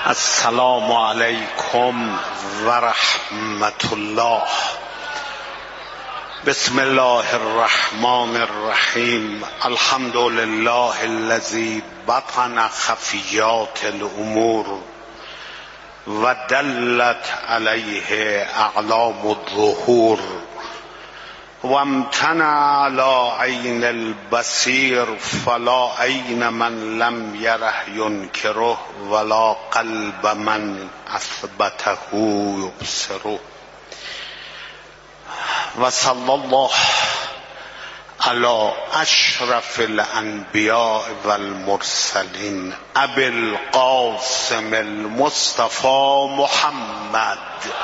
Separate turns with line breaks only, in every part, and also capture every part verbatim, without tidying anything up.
السلام علیکم و رحمت الله. بسم الله الرحمن الرحیم. الحمد لله الذی بطن خفیات الامور و دلت علیه اعلام الظهور و امتنع علی عین البصیر فلا عین من لم یره ینکره ولا قلب من اثبته یبصره. و صلی الله علی اشرف الانبیاء والمرسلین ابی القاسم المصطفى محمد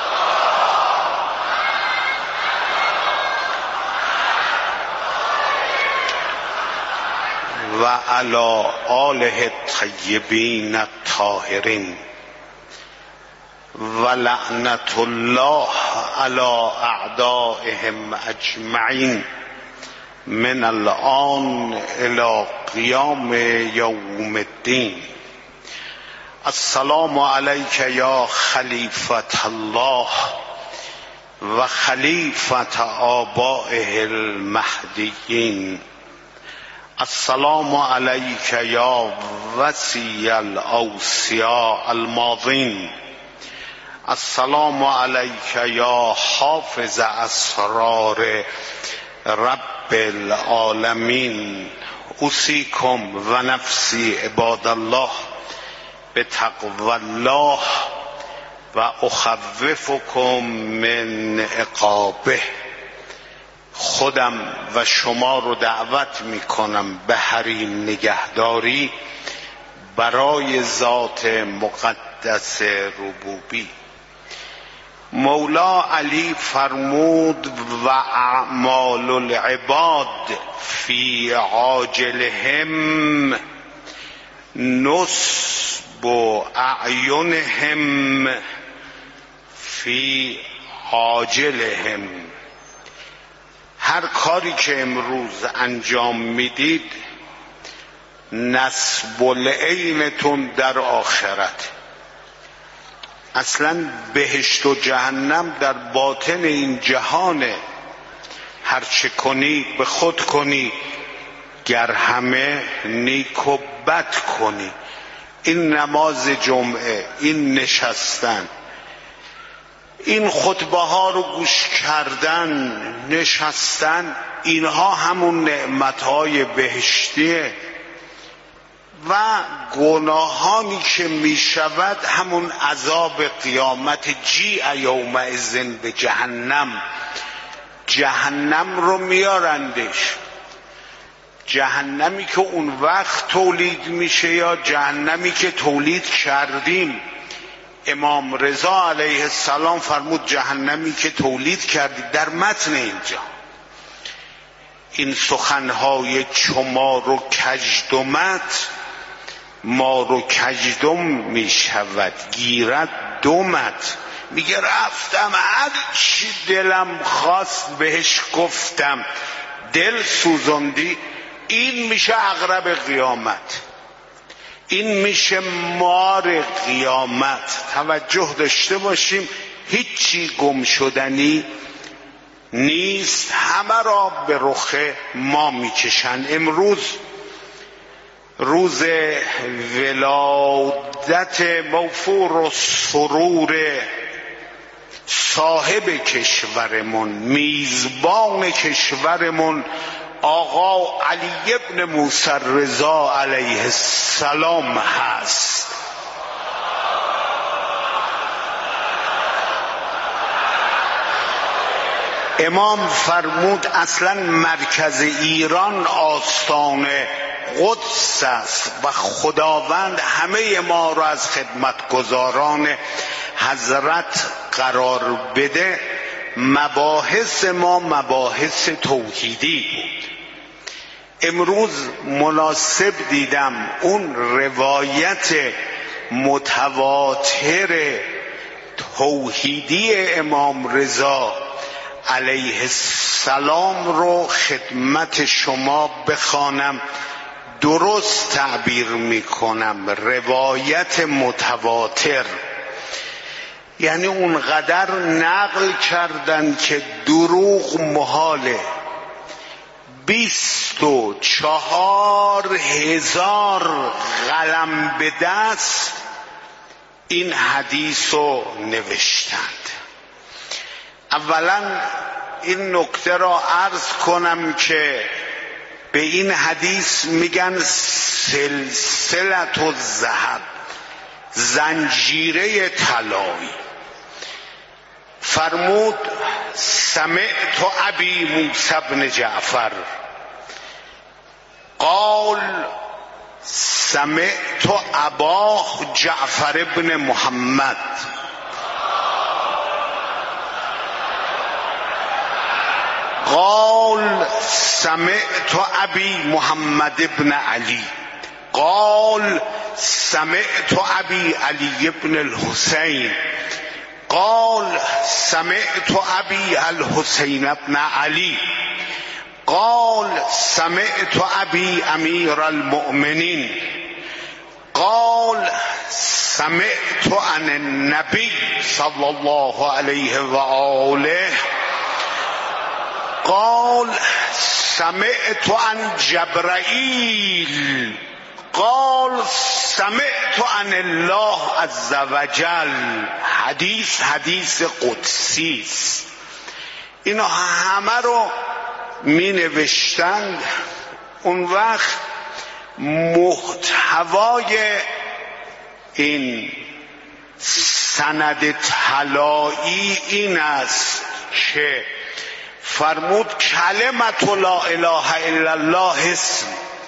و علی آله الطیبین الطاهرین و لعنت الله علی اعدائهم اجمعین من الآن الی قیام یوم الدین. السلام علیک یا خلیفة الله و خلیفة آبائه المهدیین. السلام علیک یا وصی الاوصیاء الماضین. السلام علیک یا حافظ اسرار رب العالمین. اوصیکم و نفسی عباد الله بتقوی الله و اخوفکم من عقابه. خودم و شما رو دعوت میکنم به حریم نگهداری برای ذات مقدس ربوبی. مولا علی فرمود و اعمال العباد فی عاجلهم نصب اعینهم فی عاجلهم. هر کاری که امروز انجام میدید نصب العینتون در آخرت. اصلا بهشت و جهنم در باطن این جهانه. هر چه کنی به خود کنی گر همه نیک و بد کنی. این نماز جمعه، این نشستن، این خطبه ها رو گوش کردن، نشستن، اینها همون نعمتهای بهشتیه و گناهانی که می شود همون عذاب قیامت. جیع یومئذ به جهنم. جهنم رو میارندش. جهنمی که اون وقت تولید میشه یا جهنمی که تولید کردیم. امام رضا علیه السلام فرمود جهنمی که تولید کردید. در متن اینجا این سخنهای چما رو کژدمت ما رو کژدم می شود گیرد دمت. میگه رفتم هر چی دلم خواست بهش گفتم، دل سوزندی. این میشه عقرب قیامت، این میشه مار قیامت. توجه داشته باشیم، هیچی گم شدنی نیست، همه را به رخ ما میکشن. امروز روز ولادت موفور و سرور صاحب کشورمون، میزبان کشورمون، آقا علی ابن موسی رضا علیه السلام هست. امام فرمود اصلا مرکز ایران آستان قدس است و خداوند همه ما را از خدمتگزاران حضرت قرار بده. مباحث ما مباحث توحیدی بود. امروز مناسب دیدم اون روایت متواتر توحیدی امام رضا علیه السلام رو خدمت شما بخوانم درست تعبیر میکنم روایت متواتر، یعنی اونقدر نقل کردن که دروغ محاله. بیست و چهار هزار قلم به دست این حدیث رو نوشتند. اولا این نکته را عرض کنم که به این حدیث میگن سلسلة الذهب، زنجیره طلایی. فرمود سمعت ابی موسی بن جعفر قال سمعت اباه جعفر بن محمد قال سمعت ابی محمد بن علی قال سمعت ابی علی بن الحسین قال سمعت ابي الحسين بن علي قال سمعت ابي امير المؤمنين قال سمعت عن النبي صلى الله عليه وآله قال سمعت عن جبرائيل قال سمعت عن الله عز وجل. حدیث حدیث قدسی است. اینا همه رو می نوشتند. اون وقت محتوای این سند طلایی این است که فرمود کلمت لا اله الا الله اسم،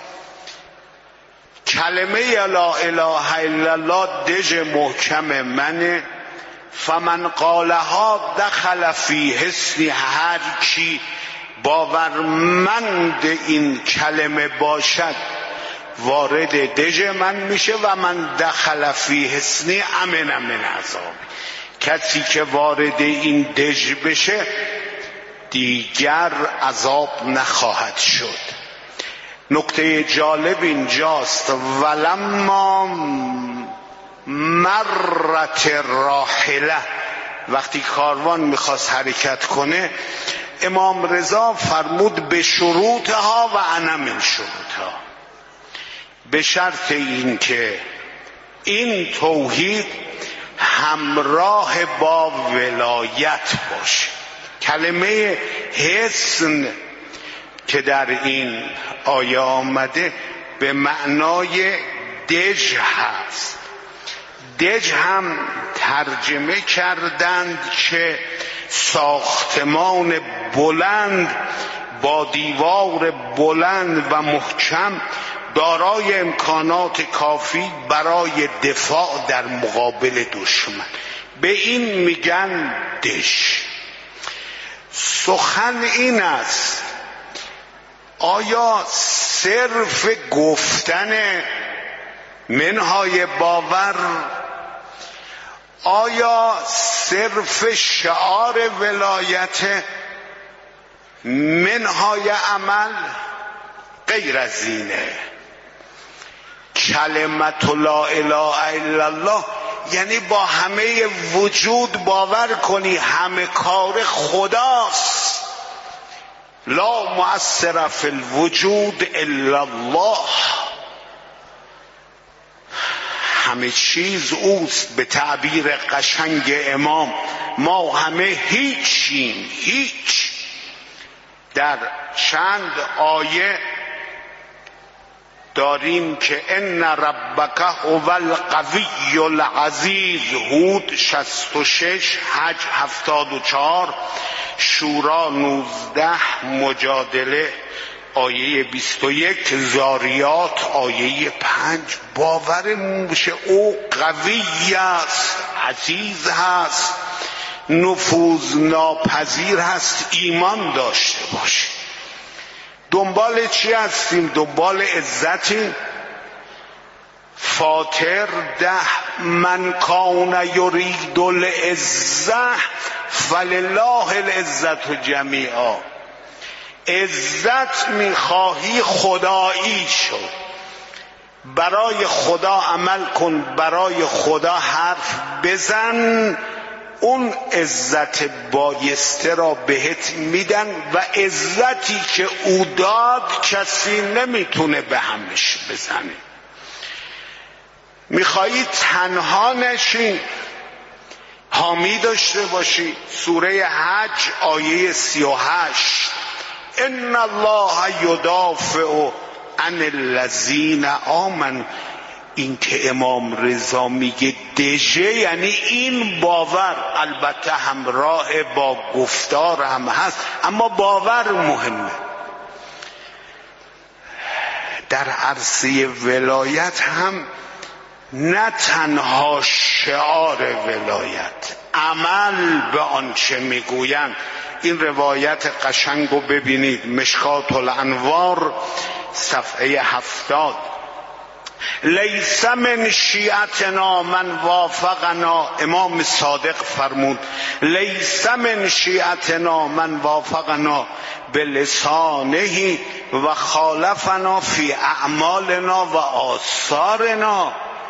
کلمه لا اله الا الله دژ محکم منه. فمن قالها دخل فی حصن، هر کی باورمند این کلمه باشد وارد دژ من میشه. و من دخل فی حصنی امن من عذاب، کسی که وارد این دژ بشه دیگر عذاب نخواهد شد. نکته جالب اینجاست ولما مرت راحله، وقتی کاروان میخواست حرکت کنه امام رضا فرمود به شروطها و انا من شروطها، به شرط این که این توحید همراه با ولایت باشه. کلمه حسن که در این آیه آمده به معنای دژ هست. دژ هم ترجمه کردند که ساختمان بلند با دیوار بلند و محکم دارای امکانات کافی برای دفاع در مقابل دشمن، به این میگن دژ. سخن این است آیا صرف گفتن منهای باور، آیا صرف شعار ولایت منهای عمل؟ غیر از اینه. کلمت لا اله الا الله یعنی با همه وجود باور کنی همه کار خداست. لا مؤثر فی الوجود الا الله، همه چیز اوست. به تعبیر قشنگ امام ما همه هیچیم، هیچ. در چند آیه داریم که ان ربک هو القوی العزیز، هود شصت و شش، حج هفتاد و چهار، شورا نوزده، مجادله آیه بیست و یک، زاریات آیه پنج. باورمون بشه او قوی است، عزیز هست، نفوذ ناپذیر هست، ایمان داشته باشه. دنبال چی هستیم؟ دنبال عزتیم. فاطر ده من کان یرید العزة فلله العزة جمیعا. عزت میخواهی خدایی شد. برای خدا عمل کن، برای خدا حرف بزن، اون عزت بایسته را بهت میدن و عزتی که او داد کسی نمیتونه به همش بزنه. میخوایی تنها نشین، حامی داشته باشی. سوره حج آیه سی و هشت، ان الله یدافع عن الذین آمنوا. این که امام رضا میگه دژه یعنی این باور، البته همراه با گفتار هم هست، اما باور مهمه. در عرصه ولایت هم نه تنها شعار ولایت، عمل به آنچه میگویند. این روایت قشنگو ببینید، مشکات الانوار صفحه هفتاد. لیس من شیعتنا من وافقنا، امام صادق فرمود لیس من شیعتنا من وافقنا بلسانه و خالفنا فی اعمالنا و آثارنا.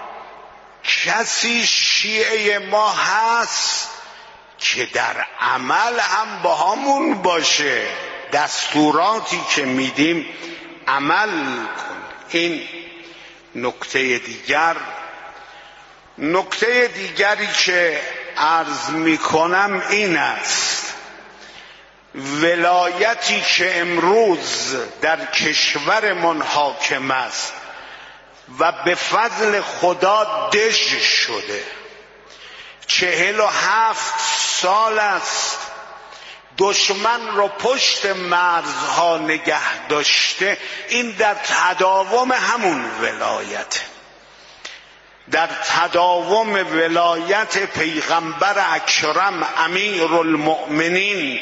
کسی شیعه ما هست که در عمل هم با همون باشه، دستوراتی که میدیم عمل کن. این نکته دیگر. نکته دیگری که عرض میکنم این است، ولایتی که امروز در کشورمان حاکم است و به فضل خدا دژ شده، چهل و هفت سال است دشمن رو پشت مرزها نگه داشته، این در تداوم همون ولایت، در تداوم ولایت پیغمبر اکرم امیر المؤمنین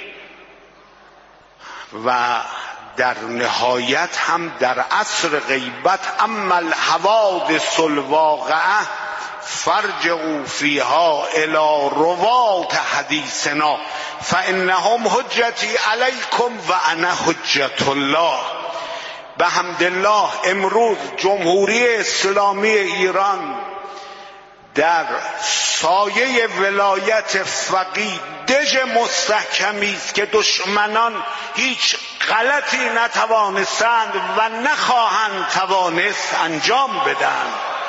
و در نهایت هم در عصر غیبت. اما الحوادث الواقعه فرجعوا فیها الی روات حدیثنا فانهم حجتی علیکم و انا حجت الله. به حمدالله امروز جمهوری اسلامی ایران در سایه ولایت فقیه دژ مستحکمی است که دشمنان هیچ غلطی نتوانستند و نخواهند توانست انجام بدن.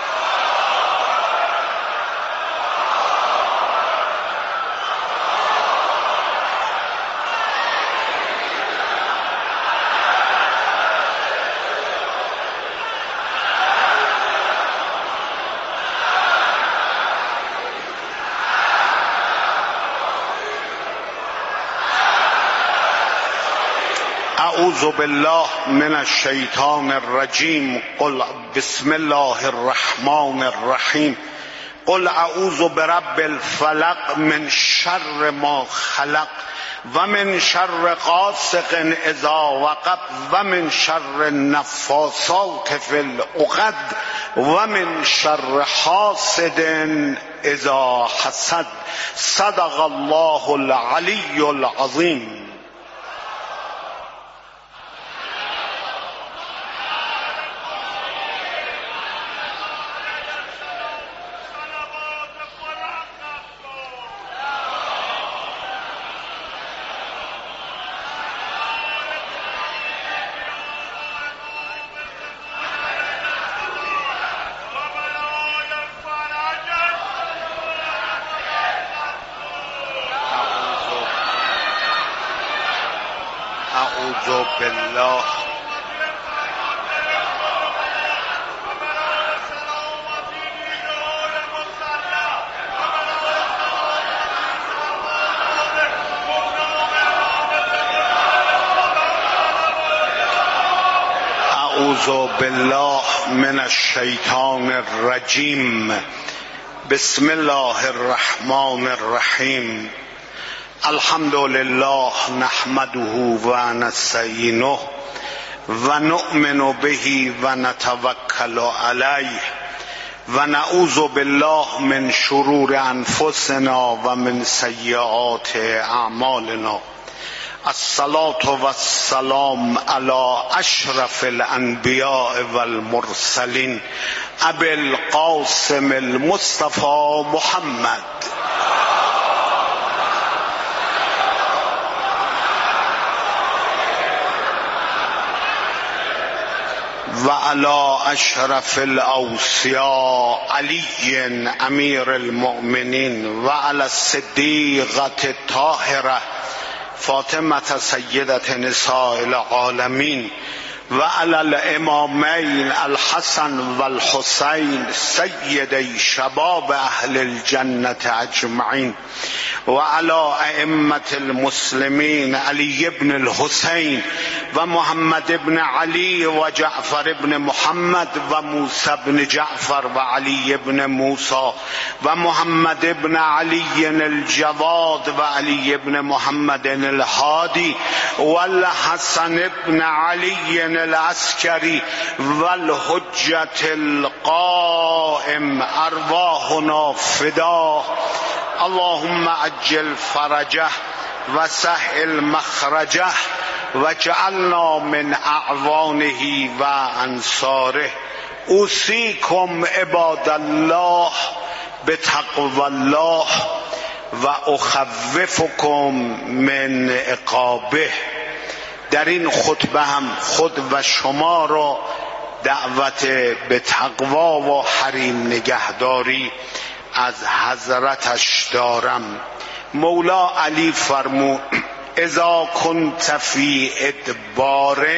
اعوذ بالله من الشیطان الرجیم. قل بسم الله الرحمن الرحیم. قل اعوذ برب الفلق من شر ما خلق و من شر غاسق اذا وقب و من شر النفاثات فی العقد و من شر حاسد اذا حسد. صدق الله العلی العظیم. اعوذ بالله اعوذ بالله من الشیطان الرجیم. بسم الله الرحمن الرحیم. الحمد لله نحمده و نستعینه و نؤمن به و نتوکل علیه و نعوذ بالله من شرور انفسنا و من سیئات اعمالنا. الصلاة والسلام على اشرف الانبیاء والمرسلین ابی القاسم المصطفى محمد و علی اشرف الاوصیاء علی امیر المؤمنین و علی الصدیقة الطاهرة فاطمة سیدة نساء العالمین و علی الامامین الحسن والحسین سیدی شباب اهل الجنة اجمعین و علی ائمة المسلمین علی بن الحسین و محمد بن علی و جعفر بن محمد و موسی بن جعفر و علی بن موسی و محمد بن علی الجواد و علی بن محمد الهادی و الحسن بن علی العسکری و الحجة القائم ارواحنا فدا اللهم عجل فرجه و سهل مخرجه و جعلنا من اعوانه و انصاره اوصیکم عباد الله بتقوی الله و اخوفکم من عقابه. در این خطبه هم خود و شما را دعوت به تقوا و حریم نگهداری از حضرتش دارم. مولا علی فرمود اذا کنت فی ادبار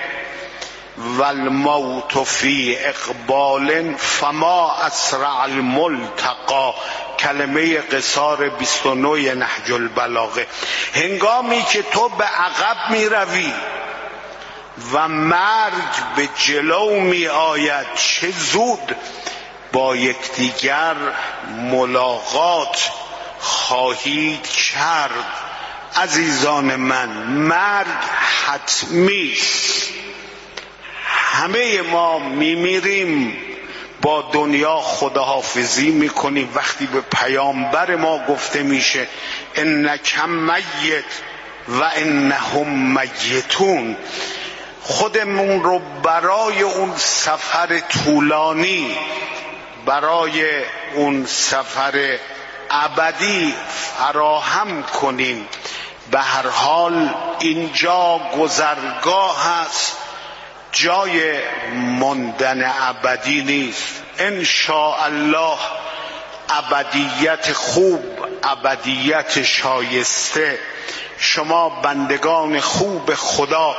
والموت فی اقبال فما اسرع الملتقى. کلمه قصار بیست و نه نهج البلاغه. هنگامی که تو به عقب می روی و مرگ به جلو می آید چه زود با یکدیگر ملاقات خواهید کرد. عزیزان من، مرگ حتمی است. همه ما میمیریم، با دنیا خداحافظی میکنیم. وقتی به پیامبر ما گفته میشه انک میت و انهم میتون، خودمون رو برای اون سفر طولانی، برای اون سفر ابدی فراهم کنیم. به هر حال اینجا گذرگاه است، جای ماندن ابدی نیست. ان شاء الله ابدیت خوب، ابدیت شایسته. شما بندگان خوب خدا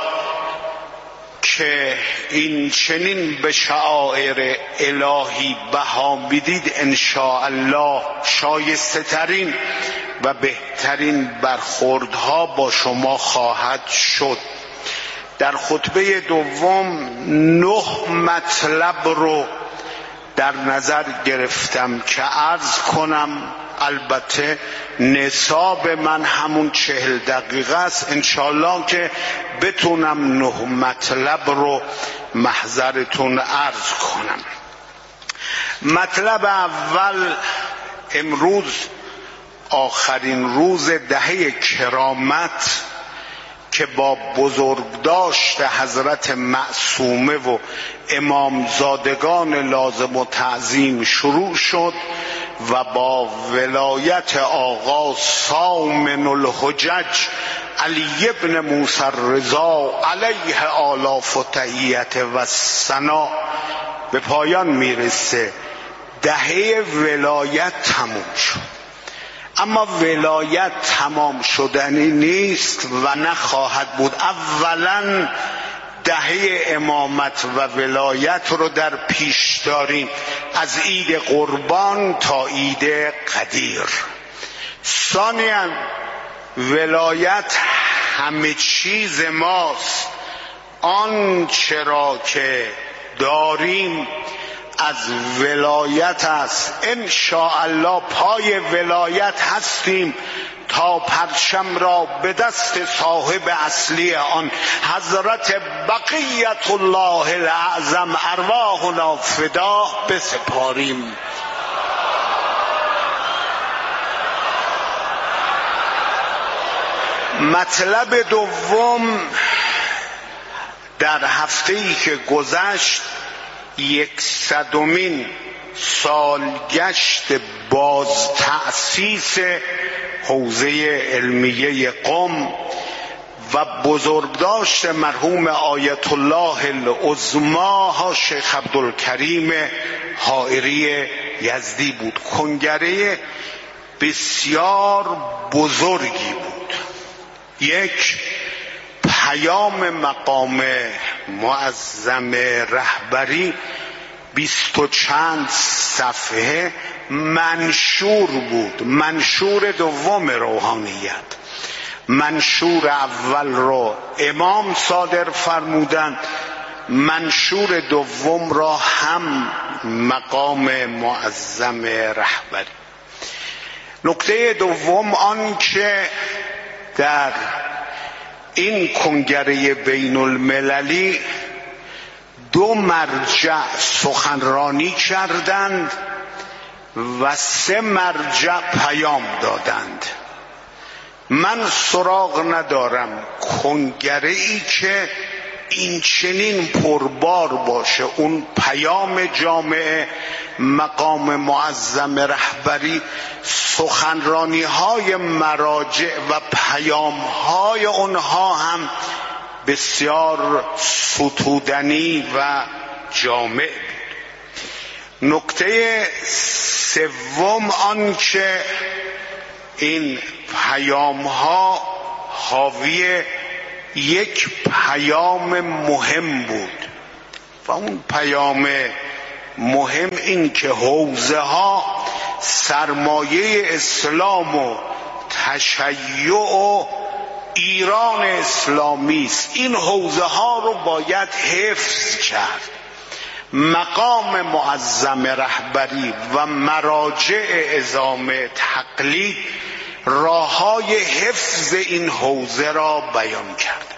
که این چنین به شعائر الهی بها میدید، ان شاء الله شایسته ترین و بهترین برخوردها با شما خواهد شد. در خطبه دوم نه مطلب رو در نظر گرفتم که عرض کنم. البته نصاب من همون چهل دقیقه است، انشالله که بتونم نه مطلب رو محضرتون عرض کنم. مطلب اول، امروز آخرین روز دهه کرامت که با بزرگداشت حضرت معصومه و امامزادگان لازم و تعظیم شروع شد و با ولایت آقا سامن الحجج علی ابن موسی الرضا علیه آلاف و تحیت و ثنا به پایان میرسه. دهه ولایت تموم شد، اما ولایت تمام شدنی نیست و نخواهد بود. اولا دهه امامت و ولایت رو در پیش داریم، از عید قربان تا عید قدیر. ثانیاً ولایت همه چیز ماست. آن چرا که داریم از ولایت است. ان شاء الله پای ولایت هستیم تا پرچم را به دست صاحب اصلی آن حضرت بقیت الله الاعظم ارواحنا فدا بسپاریم. مطلب دوم، در هفته‌ای که گذشت یکصدمین سالگشت باز تأسیس حوزه علمیه قم و بزرگداشت مرحوم آیت الله العظما شیخ عبدالکریم حائری یزدی بود. کنگره بسیار بزرگی بود. یک، پیام مقام معظم رهبری بیست و چند صفحه منشور بود. منشور دوم روحانیت. منشور اول رو امام صادر فرمودند، منشور دوم را هم مقام معظم رهبری. نکته دوم آن که در این کنگره بین المللی دو مرجع سخنرانی کردند و سه مرجع پیام دادند. من سراغ ندارم کنگره ای که این چنین پربار باشه، اون پیام جامعه مقام معظم رهبری، سخنرانی های مراجع و پیام های اونها هم بسیار ستودنی و جامع بود. نکته سوم آن که این پیام ها حاوی یک پیام مهم بود و اون پیام مهم این که حوزه ها سرمایه اسلام و تشیع و ایران اسلامی است. این حوزه ها رو باید حفظ کرد. مقام معظم رهبری و مراجع عظام تقلید راههای حفظ این حوزه را بیان کرد.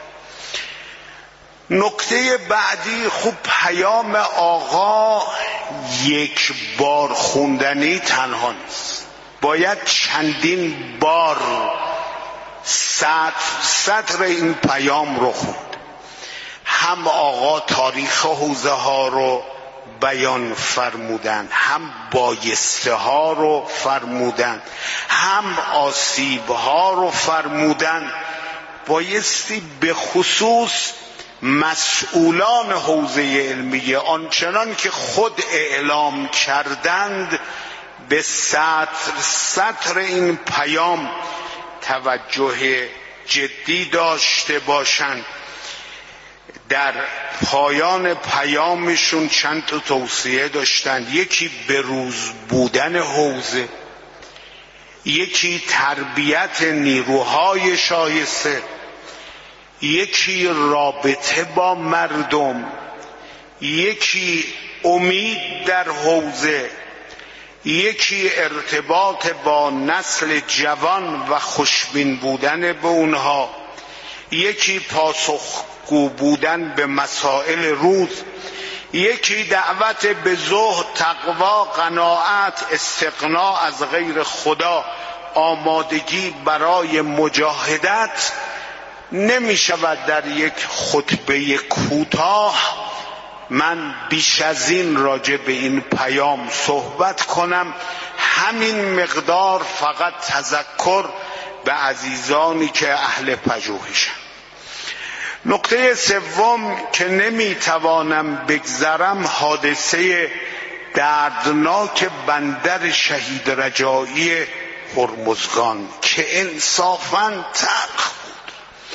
نکته بعدی، خوب پیام آقا یک بار خوندنی تنها نیست، باید چندین بار سطر سطر این پیام رو خوند. هم آقا تاریخ حوزه ها رو بیان فرمودند، هم بایسته ها رو فرمودند، هم آسیب ها رو فرمودند. بایستی به خصوص مسئولان حوزه علمیه آنچنان که خود اعلام کردند به سطر سطر این پیام توجه جدی داشته باشند. در پایان پیامشون چند تا توصیه داشتند. یکی بروز بودن حوزه، یکی تربیت نیروهای شایسته، یکی رابطه با مردم، یکی امید در حوزه، یکی ارتباط با نسل جوان و خوشبین بودن به اونها، یکی پاسخگو بودن به مسائل روز، یکی دعوت به زهد، تقوا، قناعت، استغنا از غیر خدا، آمادگی برای مجاهدت. نمی شود در یک خطبه کوتاه من بیش از این راجع به این پیام صحبت کنم. همین مقدار فقط تذکر به عزیزانی که اهل پژوهشند. نکته سوم که نمی توانم بگذرم، حادثه دردناک بندر شهید رجایی هرمزگان که انصافاً تلخ بود.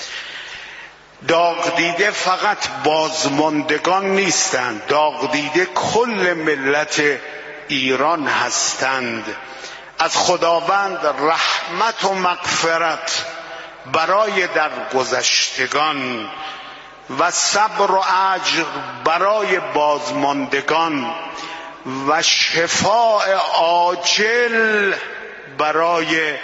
داغ دیده فقط بازماندگان نیستند، داغ دیده کل ملت ایران هستند. از خداوند رحمت و مغفرت برای درگذشتگان و صبر و اجر برای بازماندگان و شفاء عاجل برای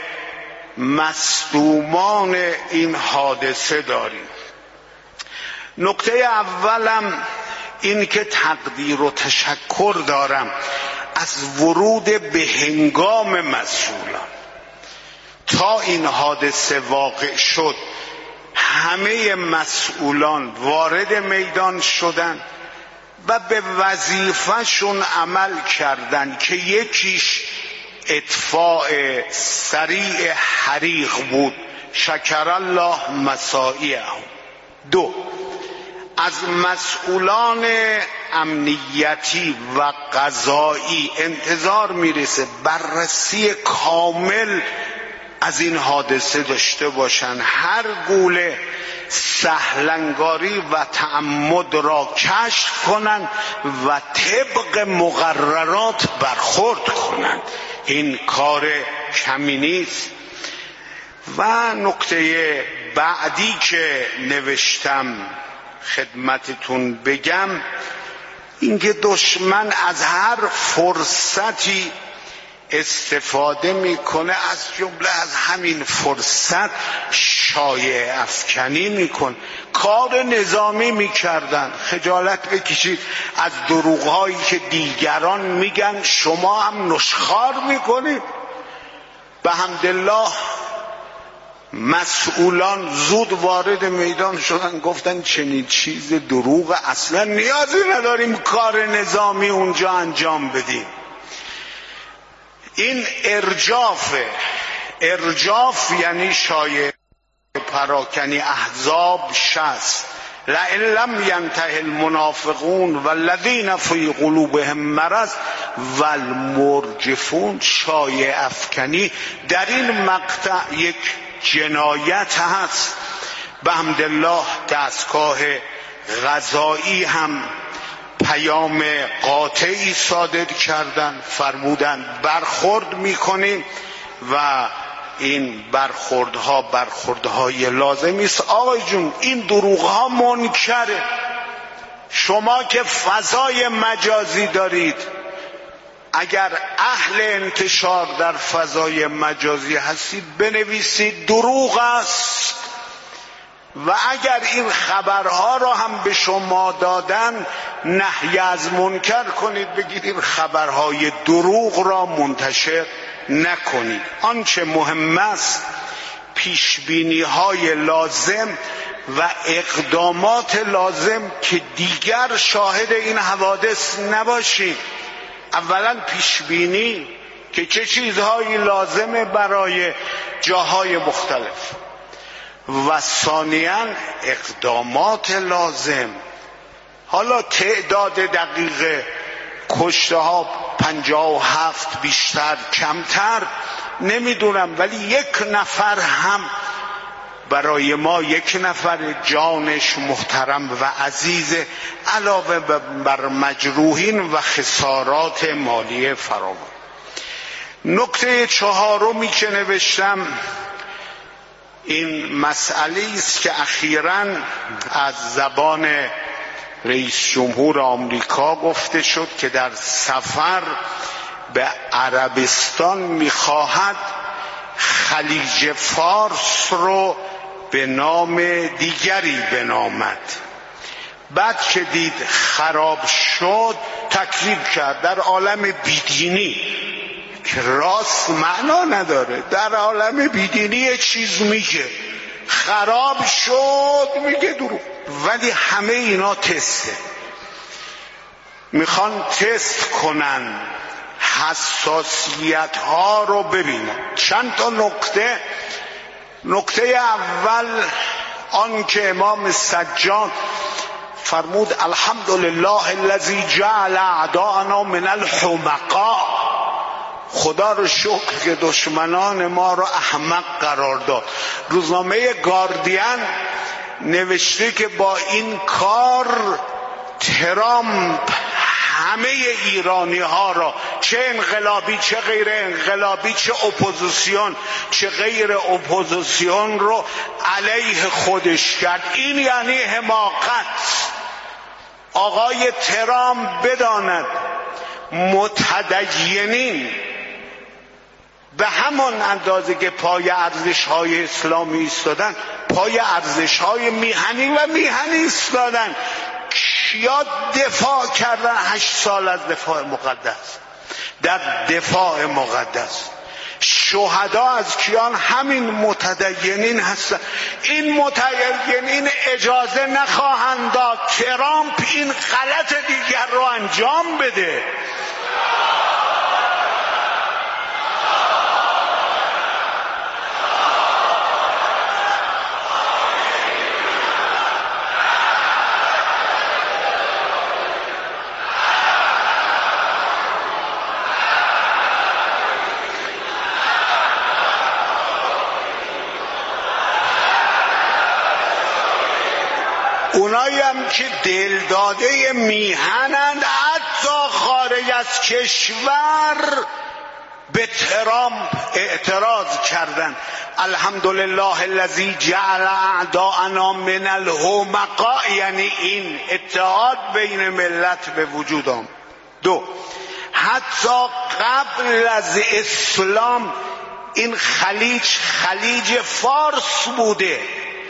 مصدومان این حادثه داریم. نکته اولم این که تقدیر و تشکر دارم از ورود به هنگام مسئولان. تا این حادثه واقع شد همه مسئولان وارد میدان شدند و به وظیفه‌شون عمل کردند که یکیش اطفاء سریع حریق بود، شکر الله مساعیه. دو، از مسئولان امنیتی و قضایی انتظار میرسه بررسی کامل از این حادثه داشته باشن، هر گونه سهلنگاری و تعمد را کشف کنند و طبق مقررات برخورد کنند. این کار کمی نیست. و نکته بعدی که نوشتم خدمتتون بگم اینکه دشمن از هر فرصتی استفاده میکنه، از جمله از همین فرصت شایعه افکنی میکن. کار نظامی میکردن، خجالت بکشید از دروغهایی که دیگران میگن شما هم نشخوار میکنید. به حمدالله مسئولان زود وارد میدان شدن، گفتن چنین چیز دروغ اصلا نیازی نداریم کار نظامی اونجا انجام بدیم. این ارجافه. ارجاف یعنی شایعه پراکنی. احزاب شصت لئن لم ینته المنافقون والذین فی قلوبهم مرض والمرجفون، شایعه افکنی در این مقطع یک جنایت هست. به حمدالله دستگاه قضایی هم پیام قاطعی صادر کردن، فرمودن برخورد میکنیم و این برخوردها برخوردهای لازمی است. آقای جون این دروغها منکره. شما که فضای مجازی دارید، اگر اهل انتشار در فضای مجازی هستید بنویسید دروغ است، و اگر این خبرها را هم به شما دادن نهی از منکر کنید، بگید این خبرهای دروغ را منتشر نکنید. آنچه مهم است پیشبینی های لازم و اقدامات لازم که دیگر شاهد این حوادث نباشید. اولا پیشبینی که چه چیزهایی لازمه برای جاهای مختلف، و ثانیاً اقدامات لازم. حالا تعداد دقیق کشته ها پنجاه و هفت بیشتر کمتر نمیدونم، ولی یک نفر هم برای ما یک نفر جانش محترم و عزیز، علاوه بر مجروحین و خسارات مالی فراوان. نکته چهارمی که نوشتم این مسئله است که اخیراً از زبان رئیس جمهور آمریکا گفته شد که در سفر به عربستان میخواهد خلیج فارس رو به نام دیگری بنامد. بعد که دید خراب شد تکذیب کرد در عالم بیدینی که راست معنا نداره. در عالم بیدینی یه چیز میگه خراب شد میگه دروغ، ولی همه اینا تسته. میخوان تست کنن حساسیت ها رو ببینن. چند تا نکته. نکته اول آن که امام سجاد فرمود الحمدلله الذی جعل اعداءنا من الحمقاء، خدا رو شکر که دشمنان ما رو احمق قرار داد. روزنامه گاردین نوشته که با این کار ترامپ همه ایرانی ها را، چه انقلابی چه غیر انقلابی، چه اپوزیسیون چه غیر اپوزیسیون رو علیه خودش کرد. این یعنی حماقت. آقای ترامپ بداند متدینین به همان اندازه که پای ارزش‌های اسلامی ایستادن، پای ارزش‌های میهنی و میهنی ایستادن. کیا دفاع کردن هشت سال از دفاع مقدس؟ در دفاع مقدس شهدا از کیان؟ همین متدینین هستن. این متدینین اجازه نخواهند داد ترامپ این غلط دیگر رو انجام بده. اونایی هم که دل داده میهنند حتی خارج از کشور به ترامپ اعتراض کردن. الحمدلله الذی جعل اعداءنا من الحمقاء، یعنی این اتحاد بین ملت به وجود آمد. دو، حتی قبل از اسلام این خلیج خلیج فارس بوده.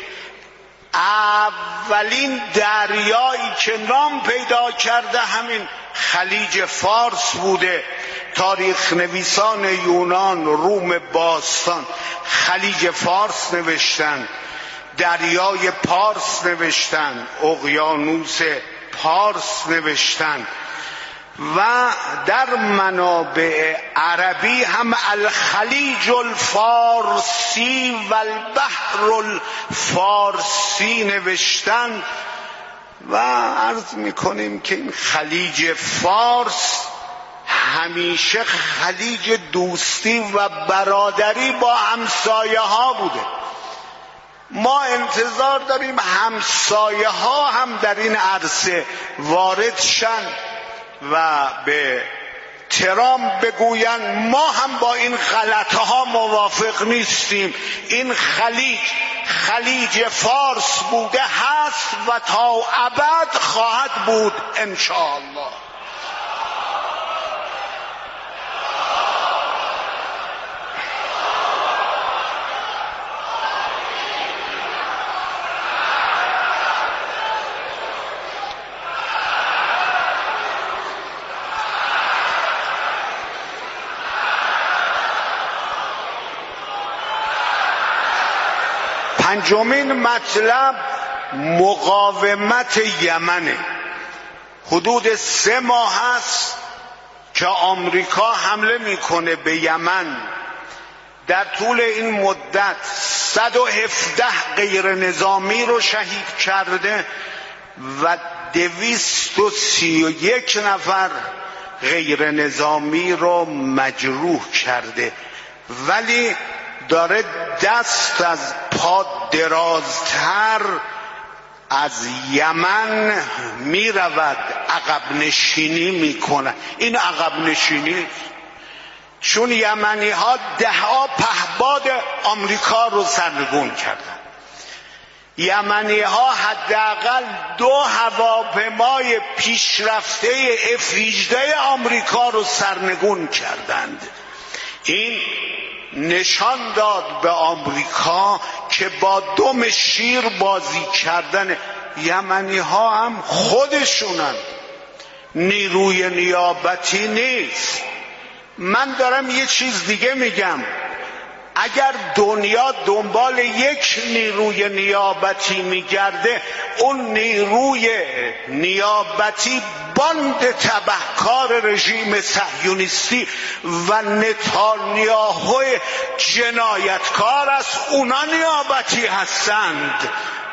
اولین دریایی که نام پیدا کرده همین خلیج فارس بوده. تاریخ نویسان یونان، روم باستان خلیج فارس نوشتن، دریای پارس نوشتن، اقیانوس پارس نوشتن. و در منابع عربی هم الخلیج الفارسی و البحر الفارسی نوشتن. و عرض میکنیم که این خلیج فارس همیشه خلیج دوستی و برادری با همسایه ها بوده. ما انتظار داریم همسایه ها هم در این عرصه وارد شن و به ترامپ بگوین ما هم با این غلطه ها موافق نیستیم. این خلیج خلیج فارس بوده، هست و تا ابد خواهد بود انشاءالله. پنجمین مطلب مقاومت یمنه. حدود سه ماه است که آمریکا حمله میکنه به یمن. در طول این مدت صد و هفده غیر نظامی رو شهید کرده و دویست و سی و یک نفر غیر نظامی رو مجروح کرده. ولی داره دست از پا درازتر از یمن می رود، عقب نشینی می کنه. این عقب نشینی چون یمنی ها ده ها پهباد آمریکا رو سرنگون کردن. یمنی ها حداقل دو هواپیمای پیشرفته اف هجده آمریکا رو سرنگون کردند. این نشان داد به آمریکا که با دم شیر بازی کردن. یمنی ها هم خودشونن، نیروی نیابتی نیست. من دارم یه چیز دیگه میگم، اگر دنیا دنبال یک نیروی نیابتی میگرده، اون نیروی نیابتی باند تبهکار رژیم صهیونیستی و نتانیاهو جنایتکار است. اونا نیابتی هستند.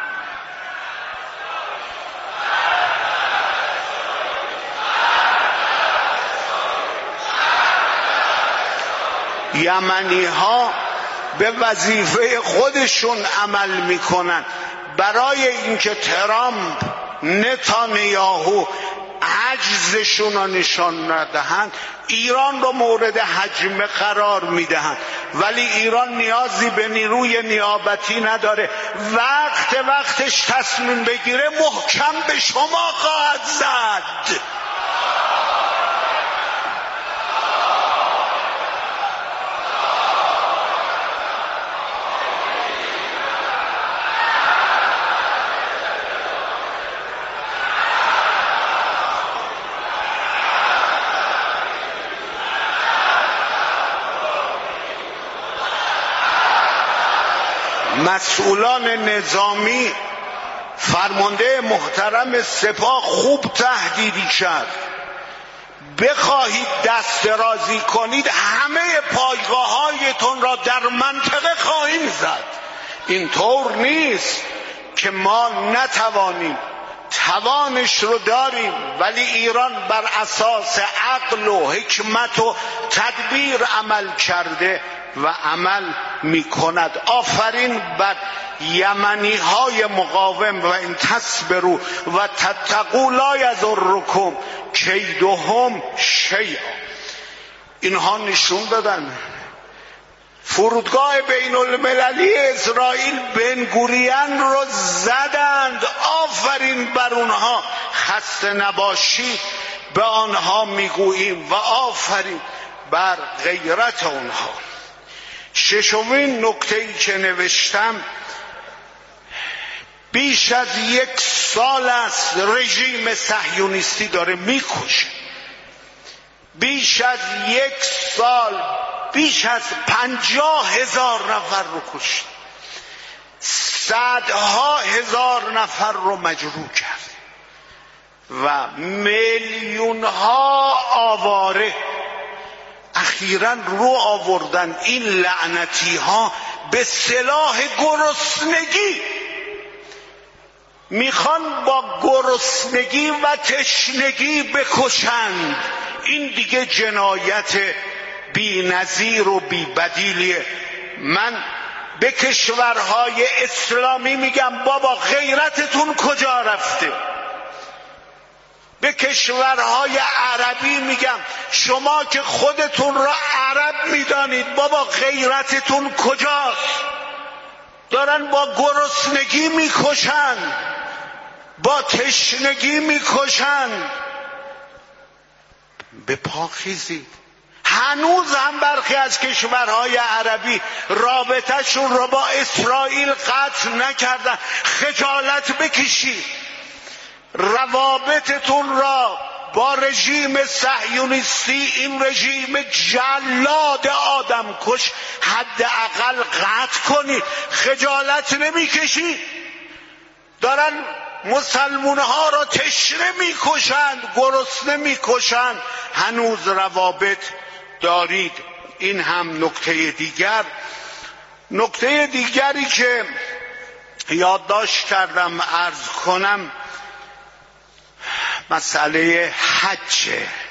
یمنی ها به وظیفه خودشون عمل میکنن. برای اینکه ترامپ، نتانیاهو عجزشون رو نشان ندهند، ایران رو مورد هجمه قرار میدهند. ولی ایران نیازی به نیروی نیابتی نداره. وقت وقتش تصمیم بگیره محکم به شما خواهد زد. مسئولان نظامی، فرمانده محترم سپاه خوب تهدیدی کرد، بخواهید دست درازی کنید همه پایگاه هایتون را در منطقه خواهیم زد. اینطور نیست که ما نتوانیم، توانش رو داریم، ولی ایران بر اساس عقل و حکمت و تدبیر عمل کرده و عمل می کند. آفرین بر یمنی های مقاوم و این تصبروا و تتقوا لا یضرکم کیدهم شیئا. اینها نشون دادن فرودگاه بین المللی اسرائیل بن گوریون رو زدند. آفرین بر اونها، خسته نباشید به آنها میگوییم و آفرین بر غیرت اونها. ششمین نکته‌ای که نوشتم، بیش از یک سال است رژیم صهیونیستی داره میکشه. بیش از یک سال بیش از پنجاه هزار نفر رو کشت، صدها هزار نفر رو مجروح کرد و میلیون ها آواره. اخیراً رو آوردن این لعنتی ها به سلاح گرسنگی، میخوان با گرسنگی و تشنگی بکشند. این دیگه جنایت بی نظیر و بی بدیلیه. من به کشورهای اسلامی میگم بابا غیرتتون کجا رفته؟ به کشورهای عربی میگم شما که خودتون را عرب میدانید بابا غیرتتون کجاست؟ دارن با گرسنگی میکشن، با تشنگی میکشن. به پا خیزید. هنوز هم برخی از کشورهای عربی رابطهشون رو با اسرائیل قطع نکردن. خجالت بکشید. روابطتون را با رژیم صهیونیستی، این رژیم جلاد آدم کش، حداقل قطع کنید. خجالت نمیکشید؟ دارن مسلمون ها را تشنه میکشند، گرسنه میکشند، هنوز روابط دارید. این هم نکته دیگر. نکته دیگری که یادداشت کردم عرض کنم مسئله حج.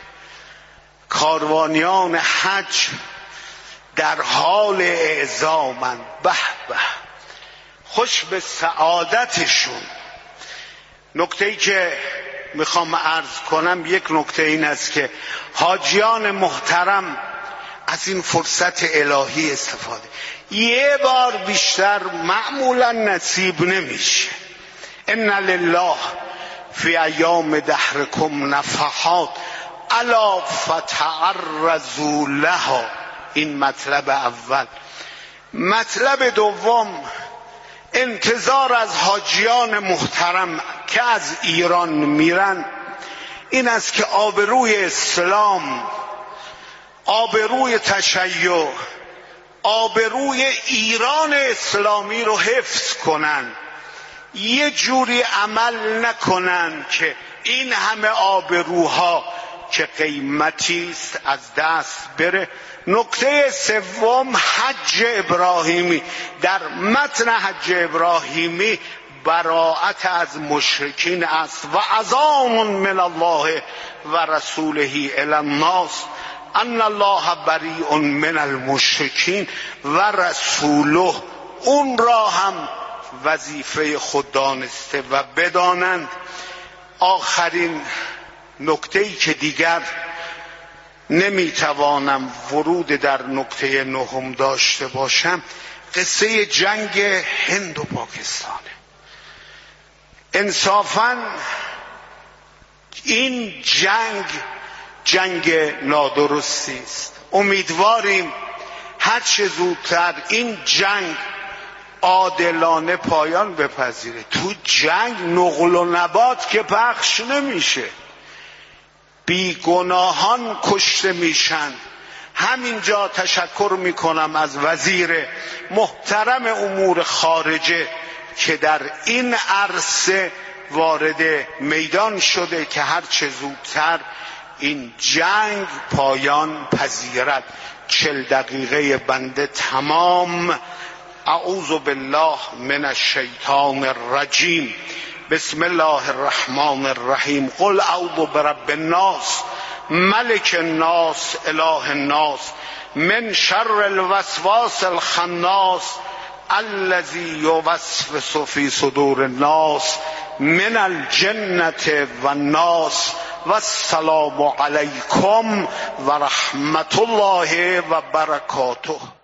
کاروانیان حج در حال اعزامند. به به، خوش به سعادتشون. نکته‌ای که میخوام عرض کنم، یک نکته این است که حاجیان محترم از این فرصت الهی استفاده یه بار بیشتر معمولا نصیب نمیشه. ان لله فی ایام دهرکم نفحات الا فتعرضوا لها. این مطلب اول. مطلب دوم، انتظار از حاجیان محترم که از ایران میرن این است که آبروی اسلام، آبروی تشیع، آبروی ایران اسلامی رو حفظ کنن. یه جوری عمل نکنن که این همه آبروها که قیمتی است از دست بره. نکته سوم، حج ابراهیمی. در متن حج ابراهیمی براءت از مشرکین است. و اذان من الله و رسوله الی الناس ان الله بریء من المشرکین و رسوله. اون را هم وظیفه خود دانسته و بدانند. آخرین نکته‌ای که دیگر نمیتوانم ورود در نکته نهم داشته باشم، قصه جنگ هند و پاکستانه. انصافاً این جنگ جنگ نادرستی است. امیدواریم هر چه زودتر این جنگ عادلانه پایان بپذیره. تو جنگ نقل و نبات که پخش نمیشه، بیگناهان کشته میشن، همینجا تشکر میکنم از وزیر محترم امور خارجه که در این عرصه وارد میدان شده که هر چه زودتر این جنگ پایان پذیرد. چل دقیقه بنده تمام. اعوذ بالله من الشیطان الرجیم. بسم الله الرحمن الرحیم. قل اعوذ برب الناس ملک الناس اله الناس من شر الوسواس الخناس الذی یوسوس فی صدور الناس من الجنة والناس. والسلام علیکم و رحمت الله و برکاته.